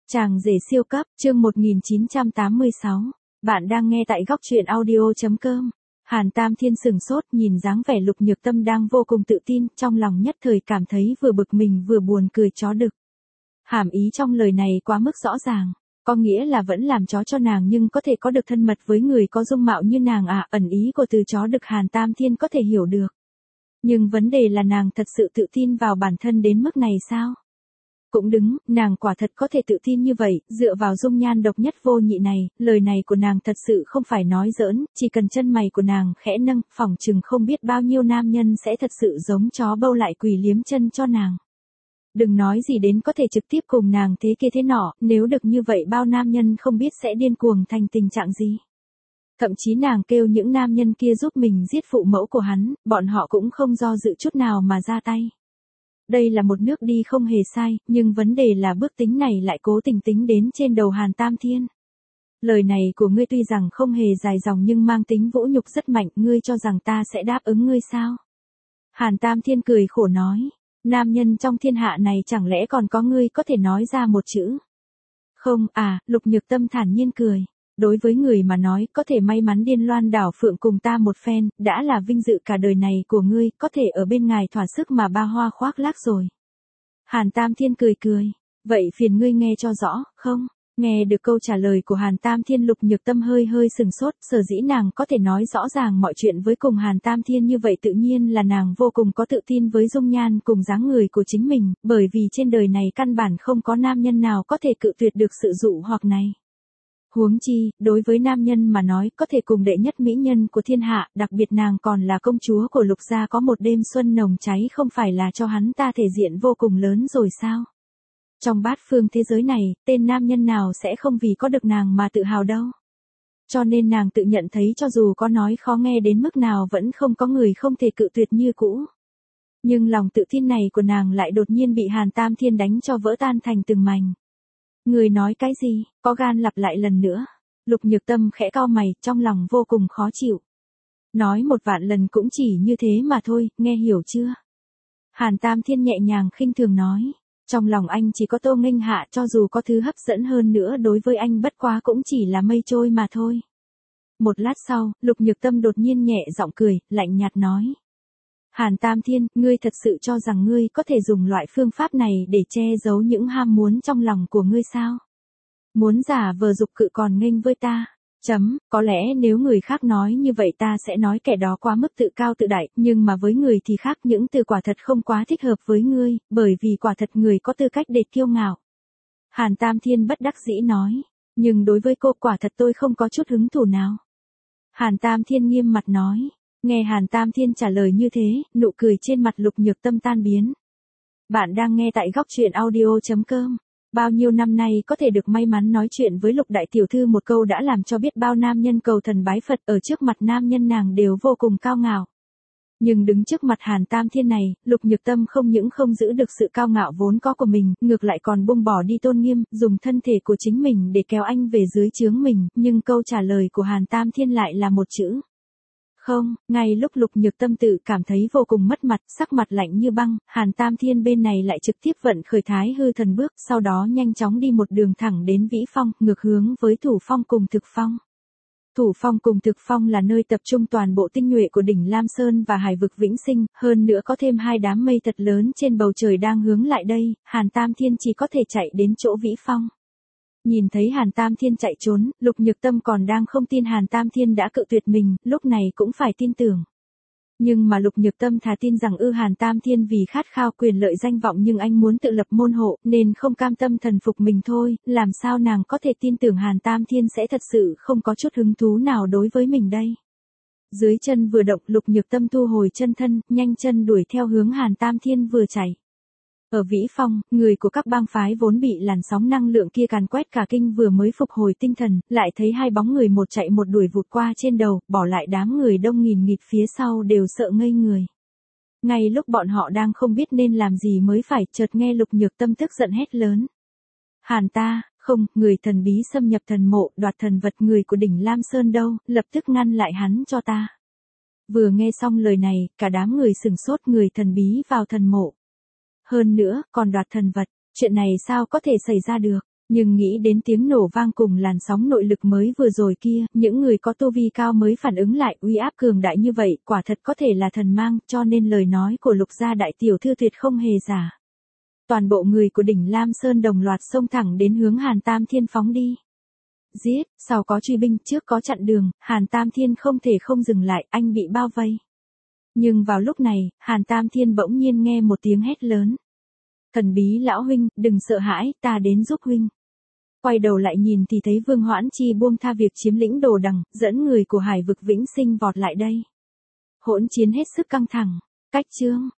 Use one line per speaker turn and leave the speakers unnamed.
Chàng rể siêu cấp, chương 1986. Bạn đang nghe tại góc truyện audio.com. Hàn Tam Thiên sừng sốt nhìn dáng vẻ Lục Nhược Tâm đang vô cùng tự tin, trong lòng nhất thời cảm thấy vừa bực mình vừa buồn cười chó đực. Hàm ý trong lời này quá mức rõ ràng, có nghĩa là vẫn làm chó cho nàng nhưng có thể có được thân mật với người có dung mạo như nàng à, ẩn ý của từ chó đực Hàn Tam Thiên có thể hiểu được. Nhưng vấn đề là nàng thật sự tự tin vào bản thân đến mức này sao? Cũng đúng, nàng quả thật có thể tự tin như vậy, dựa vào dung nhan độc nhất vô nhị này, lời này của nàng thật sự không phải nói giỡn, chỉ cần chân mày của nàng khẽ nâng, phỏng chừng không biết bao nhiêu nam nhân sẽ thật sự giống chó bâu lại quỳ liếm chân cho nàng. Đừng nói gì đến có thể trực tiếp cùng nàng thế kia thế nọ, nếu được như vậy bao nam nhân không biết sẽ điên cuồng thành tình trạng gì. Thậm chí nàng kêu những nam nhân kia giúp mình giết phụ mẫu của hắn, bọn họ cũng không do dự chút nào mà ra tay. Đây là một nước đi không hề sai, nhưng vấn đề là bước tính này lại cố tình tính đến trên đầu Hàn Tam Thiên. Lời này của ngươi tuy rằng không hề dài dòng nhưng mang tính vũ nhục rất mạnh, ngươi cho rằng ta sẽ đáp ứng ngươi sao? Hàn Tam Thiên cười khổ nói, nam nhân trong thiên hạ này chẳng lẽ còn có ngươi có thể nói ra một chữ? Không à, Lục Nhược Tâm thản nhiên cười. Đối với người mà nói, có thể may mắn điên loan đảo phượng cùng ta một phen, đã là vinh dự cả đời này của ngươi, có thể ở bên ngài thỏa sức mà ba hoa khoác lác rồi. Hàn Tam Thiên cười cười, vậy phiền ngươi nghe cho rõ, không? Nghe được câu trả lời của Hàn Tam Thiên, Lục Nhược Tâm hơi sừng sốt, sở dĩ nàng có thể nói rõ ràng mọi chuyện với cùng Hàn Tam Thiên như vậy tự nhiên là nàng vô cùng có tự tin với dung nhan cùng dáng người của chính mình, bởi vì trên đời này căn bản không có nam nhân nào có thể cự tuyệt được sự dụ hoặc này. Huống chi, đối với nam nhân mà nói có thể cùng đệ nhất mỹ nhân của thiên hạ, đặc biệt nàng còn là công chúa của Lục gia có một đêm xuân nồng cháy không phải là cho hắn ta thể diện vô cùng lớn rồi sao? Trong bát phương thế giới này, tên nam nhân nào sẽ không vì có được nàng mà tự hào đâu. Cho nên nàng tự nhận thấy cho dù có nói khó nghe đến mức nào vẫn không có người không thể cự tuyệt như cũ. Nhưng lòng tự tin này của nàng lại đột nhiên bị Hàn Tam Thiên đánh cho vỡ tan thành từng mảnh. Người nói cái gì, có gan lặp lại lần nữa. Lục Nhược Tâm khẽ cau mày, trong lòng vô cùng khó chịu. Nói 1.000.000 lần cũng chỉ như thế mà thôi, nghe hiểu chưa? Hàn Tam Thiên nhẹ nhàng khinh thường nói. Trong lòng anh chỉ có Tô Nghênh Hạ, cho dù có thứ hấp dẫn hơn nữa đối với anh bất quá cũng chỉ là mây trôi mà thôi. Một lát sau, Lục Nhược Tâm đột nhiên nhẹ giọng cười, lạnh nhạt nói. Hàn Tam Thiên, ngươi thật sự cho rằng ngươi có thể dùng loại phương pháp này để che giấu những ham muốn trong lòng của ngươi sao? Muốn giả vờ dục cự còn nghênh với ta? Có lẽ nếu người khác nói như vậy ta sẽ nói kẻ đó quá mức tự cao tự đại, nhưng mà với người thì khác, những từ quả thật không quá thích hợp với ngươi, bởi vì quả thật người có tư cách để kiêu ngạo. Hàn Tam Thiên bất đắc dĩ nói, nhưng đối với cô quả thật tôi không có chút hứng thú nào. Hàn Tam Thiên nghiêm mặt nói. Nghe Hàn Tam Thiên trả lời như thế, nụ cười trên mặt Lục Nhược Tâm tan biến. Bạn đang nghe tại góc truyện audio.com. Bao nhiêu năm nay có thể được may mắn nói chuyện với Lục đại tiểu thư một câu đã làm cho biết bao nam nhân cầu thần bái Phật, ở trước mặt nam nhân nàng đều vô cùng cao ngạo. Nhưng đứng trước mặt Hàn Tam Thiên này, Lục Nhược Tâm không những không giữ được sự cao ngạo vốn có của mình, ngược lại còn buông bỏ đi tôn nghiêm, dùng thân thể của chính mình để kéo anh về dưới trướng mình, nhưng câu trả lời của Hàn Tam Thiên lại là một chữ. Không, ngay lúc Lục Nhược Tâm tự cảm thấy vô cùng mất mặt, sắc mặt lạnh như băng, Hàn Tam Thiên bên này lại trực tiếp vận khởi Thái Hư Thần Bước, sau đó nhanh chóng đi một đường thẳng đến Vĩ Phong, ngược hướng với Thủ Phong cùng Thực Phong. Thủ Phong cùng Thực Phong là nơi tập trung toàn bộ tinh nhuệ của đỉnh Lam Sơn và hải vực Vĩnh Sinh, hơn nữa có thêm hai đám mây thật lớn trên bầu trời đang hướng lại đây, Hàn Tam Thiên chỉ có thể chạy đến chỗ Vĩ Phong. Nhìn thấy Hàn Tam Thiên chạy trốn, Lục Nhược Tâm còn đang không tin Hàn Tam Thiên đã cự tuyệt mình, lúc này cũng phải tin tưởng. Nhưng mà Lục Nhược Tâm thà tin rằng Hàn Tam Thiên vì khát khao quyền lợi danh vọng nhưng anh muốn tự lập môn hộ, nên không cam tâm thần phục mình thôi, làm sao nàng có thể tin tưởng Hàn Tam Thiên sẽ thật sự không có chút hứng thú nào đối với mình đây. Dưới chân vừa động, Lục Nhược Tâm thu hồi chân thân, nhanh chân đuổi theo hướng Hàn Tam Thiên vừa chạy. Ở Vĩ Phong, người của các bang phái vốn bị làn sóng năng lượng kia càn quét cả kinh vừa mới phục hồi tinh thần, lại thấy hai bóng người một chạy một đuổi vụt qua trên đầu, bỏ lại đám người đông nghìn nghịt phía sau đều sợ ngây người. Ngay lúc bọn họ đang không biết nên làm gì mới phải, chợt nghe Lục Nhược Tâm tức giận hét lớn. Hàn ta, không, người thần bí xâm nhập thần mộ, đoạt thần vật người của đỉnh Lam Sơn đâu, lập tức ngăn lại hắn cho ta. Vừa nghe xong lời này, cả đám người sửng sốt, người thần bí vào thần mộ. Hơn nữa, còn đoạt thần vật, chuyện này sao có thể xảy ra được? Nhưng nghĩ đến tiếng nổ vang cùng làn sóng nội lực mới vừa rồi kia, những người có tu vi cao mới phản ứng lại, uy áp cường đại như vậy, quả thật có thể là thần mang, cho nên lời nói của Lục gia đại tiểu thư tuyệt không hề giả. Toàn bộ người của đỉnh Lam Sơn đồng loạt xông thẳng đến hướng Hàn Tam Thiên phóng đi. Giết, sau có truy binh, trước có chặn đường, Hàn Tam Thiên không thể không dừng lại, anh bị bao vây. Nhưng vào lúc này, Hàn Tam Thiên bỗng nhiên nghe một tiếng hét lớn. Thần bí lão huynh, đừng sợ hãi, ta đến giúp huynh. Quay đầu lại nhìn thì thấy Vương Hoãn Chi buông tha việc chiếm lĩnh Đồ Đằng, dẫn người của Hải vực Vĩnh Sinh vọt lại đây. Hỗn chiến hết sức căng thẳng. Cách chương